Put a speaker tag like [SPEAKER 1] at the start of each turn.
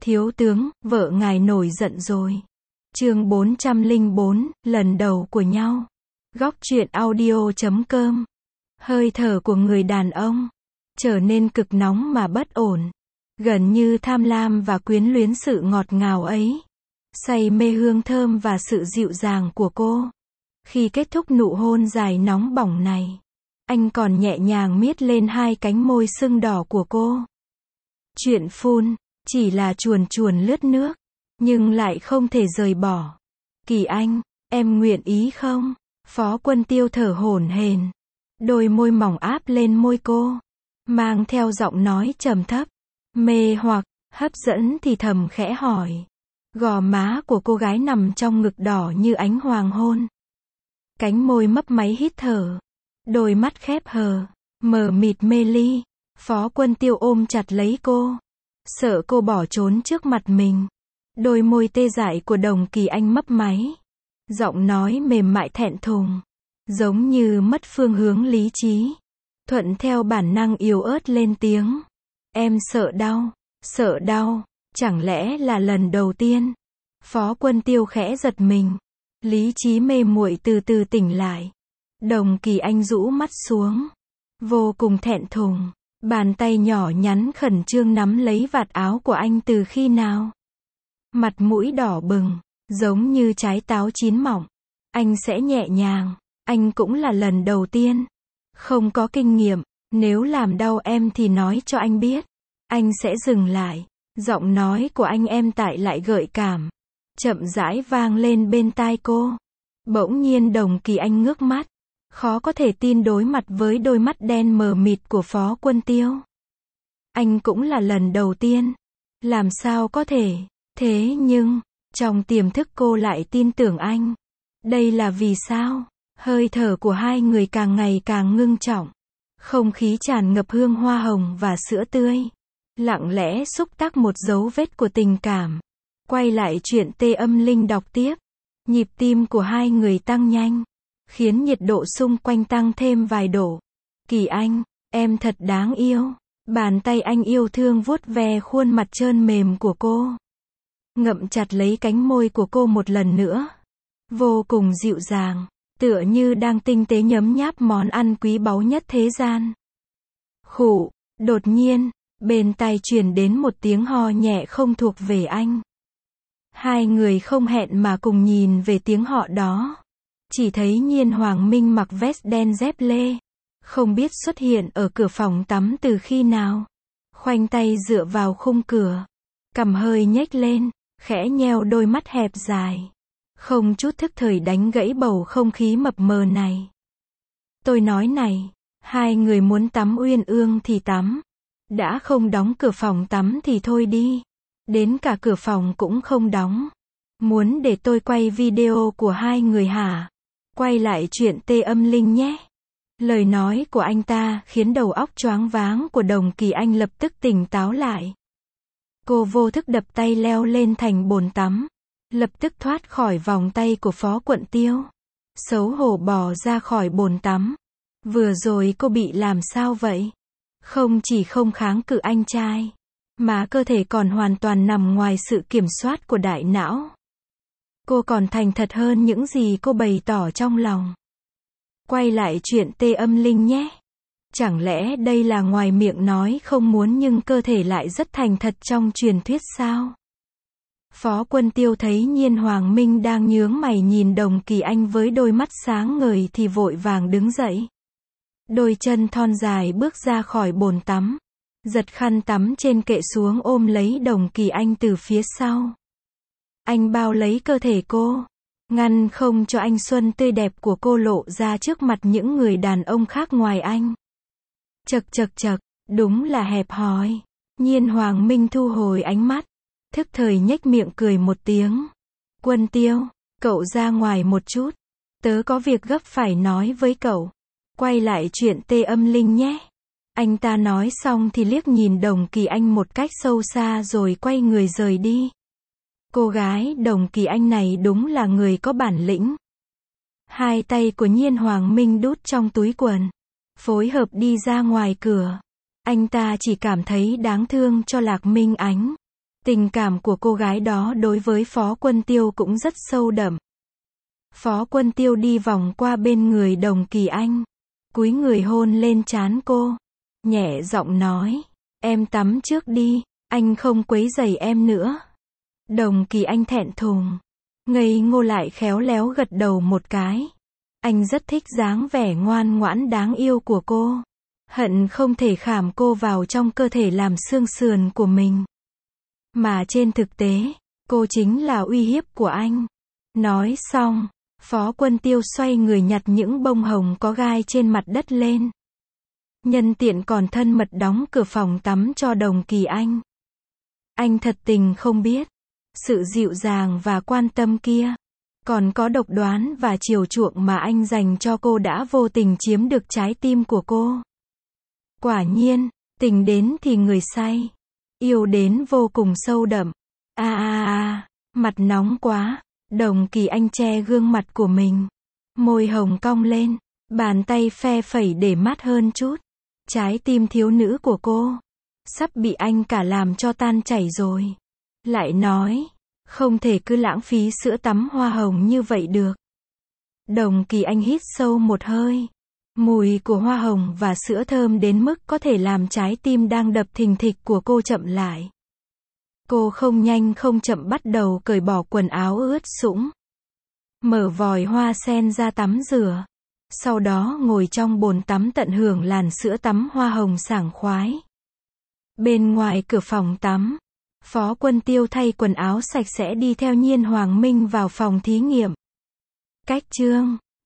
[SPEAKER 1] Thiếu tướng, vợ ngài nổi giận rồi. Chương 404, lần đầu của nhau. Góc truyện audio.com. Hơi thở của người đàn ông trở nên cực nóng mà bất ổn, gần như tham lam và quyến luyến sự ngọt ngào ấy, say mê hương thơm và sự dịu dàng của cô. Khi kết thúc nụ hôn dài nóng bỏng này, anh còn nhẹ nhàng miết lên hai cánh môi sưng đỏ của cô. Chuyện phun chỉ là chuồn chuồn lướt nước, nhưng lại không thể rời bỏ. Kỳ Anh, em nguyện ý không? Phó Quân Tiêu thở hổn hển, đôi môi mỏng áp lên môi cô, mang theo giọng nói trầm thấp, mê hoặc, hấp dẫn thì thầm khẽ hỏi. Gò má của cô gái nằm trong ngực đỏ như ánh hoàng hôn. Cánh môi mấp máy hít thở, đôi mắt khép hờ, mờ mịt mê ly. Phó Quân Tiêu ôm chặt lấy cô, sợ cô bỏ trốn trước mặt mình. Đôi môi tê dại của Đồng Kỳ Anh mấp máy, giọng nói mềm mại thẹn thùng, giống như mất phương hướng lý trí. Thuận theo bản năng yếu ớt lên tiếng. Em sợ đau, chẳng lẽ là lần đầu tiên? Phó Quân Tiêu khẽ giật mình, lý trí mê muội từ từ tỉnh lại. Đồng Kỳ Anh rũ mắt xuống, vô cùng thẹn thùng, bàn tay nhỏ nhắn khẩn trương nắm lấy vạt áo của anh từ khi nào. Mặt mũi đỏ bừng, giống như trái táo chín mọng. Anh sẽ nhẹ nhàng, anh cũng là lần đầu tiên, không có kinh nghiệm, nếu làm đau em thì nói cho anh biết, anh sẽ dừng lại. Giọng nói của anh êm tại lại gợi cảm, chậm rãi vang lên bên tai cô. Bỗng nhiên Đồng Kỳ Anh ngước mắt, khó có thể tin đối mặt với đôi mắt đen mờ mịt của Phó Quân Tiêu. Anh cũng là lần đầu tiên, làm sao có thể? Thế nhưng, trong tiềm thức cô lại tin tưởng anh. Đây là vì sao? Hơi thở của hai người càng ngày càng ngưng trọng. Không khí tràn ngập hương hoa hồng và sữa tươi. Lặng lẽ xúc tác một dấu vết của tình cảm. Quay lại chuyện Tê Âm Linh đọc tiếp. Nhịp tim của hai người tăng nhanh, khiến nhiệt độ xung quanh tăng thêm vài độ. Kỳ Anh, em thật đáng yêu. Bàn tay anh yêu thương vuốt ve khuôn mặt trơn mềm của cô, ngậm chặt lấy cánh môi của cô một lần nữa. Vô cùng dịu dàng, tựa như đang tinh tế nhấm nháp món ăn quý báu nhất thế gian. Khụ, đột nhiên, bên tai truyền đến một tiếng ho nhẹ không thuộc về anh. Hai người không hẹn mà cùng nhìn về tiếng họ đó. Chỉ thấy Nhiên Hoàng Minh mặc vest đen dép lê, không biết xuất hiện ở cửa phòng tắm từ khi nào. Khoanh tay dựa vào khung cửa, cằm hơi nhếch lên, khẽ nheo đôi mắt hẹp dài, không chút thức thời đánh gãy bầu không khí mập mờ này. Tôi nói này, hai người muốn tắm uyên ương thì tắm, đã không đóng cửa phòng tắm thì thôi đi, đến cả cửa phòng cũng không đóng. Muốn để tôi quay video của hai người hả? Quay lại chuyện Tê Âm Linh nhé. Lời nói của anh ta khiến đầu óc choáng váng của Đồng Kỳ Anh lập tức tỉnh táo lại. Cô vô thức đập tay leo lên thành bồn tắm, lập tức thoát khỏi vòng tay của Phó Quân Tiêu, xấu hổ bò ra khỏi bồn tắm. Vừa rồi cô bị làm sao vậy? Không chỉ không kháng cự anh trai, mà cơ thể còn hoàn toàn nằm ngoài sự kiểm soát của đại não. Cô còn thành thật hơn những gì cô bày tỏ trong lòng. Quay lại chuyện Tê Âm Linh nhé. Chẳng lẽ đây là ngoài miệng nói không muốn nhưng cơ thể lại rất thành thật trong truyền thuyết sao? Phó Quân Tiêu thấy Nhiên Hoàng Minh đang nhướng mày nhìn Đồng Kỳ Anh với đôi mắt sáng ngời thì vội vàng đứng dậy. Đôi chân thon dài bước ra khỏi bồn tắm, giật khăn tắm trên kệ xuống ôm lấy Đồng Kỳ Anh từ phía sau. Anh bao lấy cơ thể cô, ngăn không cho anh xuân tươi đẹp của cô lộ ra trước mặt những người đàn ông khác ngoài anh. Chậc, đúng là hẹp hòi. Nhiên Hoàng Minh thu hồi ánh mắt, thức thời nhếch miệng cười một tiếng. Quân Tiêu, cậu ra ngoài một chút, tớ có việc gấp phải nói với cậu. Quay lại chuyện Tê Âm Linh nhé. Anh ta nói xong thì liếc nhìn Đồng Kỳ Anh một cách sâu xa rồi quay người rời đi. Cô gái Đồng Kỳ Anh này đúng là người có bản lĩnh. Hai tay của Nhiên Hoàng Minh đút trong túi quần, phối hợp đi ra ngoài cửa. Anh ta chỉ cảm thấy đáng thương cho Lạc Minh Ánh. Tình cảm của cô gái đó đối với Phó Quân Tiêu cũng rất sâu đậm. Phó Quân Tiêu đi vòng qua bên người Đồng Kỳ Anh, cúi người hôn lên trán cô, nhẹ giọng nói, em tắm trước đi, anh không quấy rầy em nữa. Đồng Kỳ Anh thẹn thùng, ngây ngô lại khéo léo gật đầu một cái. Anh rất thích dáng vẻ ngoan ngoãn đáng yêu của cô, hận không thể khảm cô vào trong cơ thể làm xương sườn của mình. Mà trên thực tế, cô chính là uy hiếp của anh. Nói xong, Phó Quân Tiêu xoay người nhặt những bông hồng có gai trên mặt đất lên. Nhân tiện còn thân mật đóng cửa phòng tắm cho Đồng Kỳ Anh. Anh thật tình không biết, sự dịu dàng và quan tâm kia, còn có độc đoán và chiều chuộng mà anh dành cho cô đã vô tình chiếm được trái tim của cô. Quả nhiên, tình đến thì người say, yêu đến vô cùng sâu đậm. Mặt nóng quá. Đồng Kỳ Anh che gương mặt của mình, môi hồng cong lên, bàn tay phe phẩy để mát hơn chút. Trái tim thiếu nữ của cô sắp bị anh cả làm cho tan chảy rồi. Lại nói, không thể cứ lãng phí sữa tắm hoa hồng như vậy được. Đồng Kỳ Anh hít sâu một hơi. Mùi của hoa hồng và sữa thơm đến mức có thể làm trái tim đang đập thình thịch của cô chậm lại. Cô không nhanh không chậm bắt đầu cởi bỏ quần áo ướt sũng, mở vòi hoa sen ra tắm rửa, sau đó ngồi trong bồn tắm tận hưởng làn sữa tắm hoa hồng sảng khoái. Bên ngoài cửa phòng tắm, Phó Quân Tiêu thay quần áo sạch sẽ đi theo Nhiên Hoàng Minh vào phòng thí nghiệm. Cách chương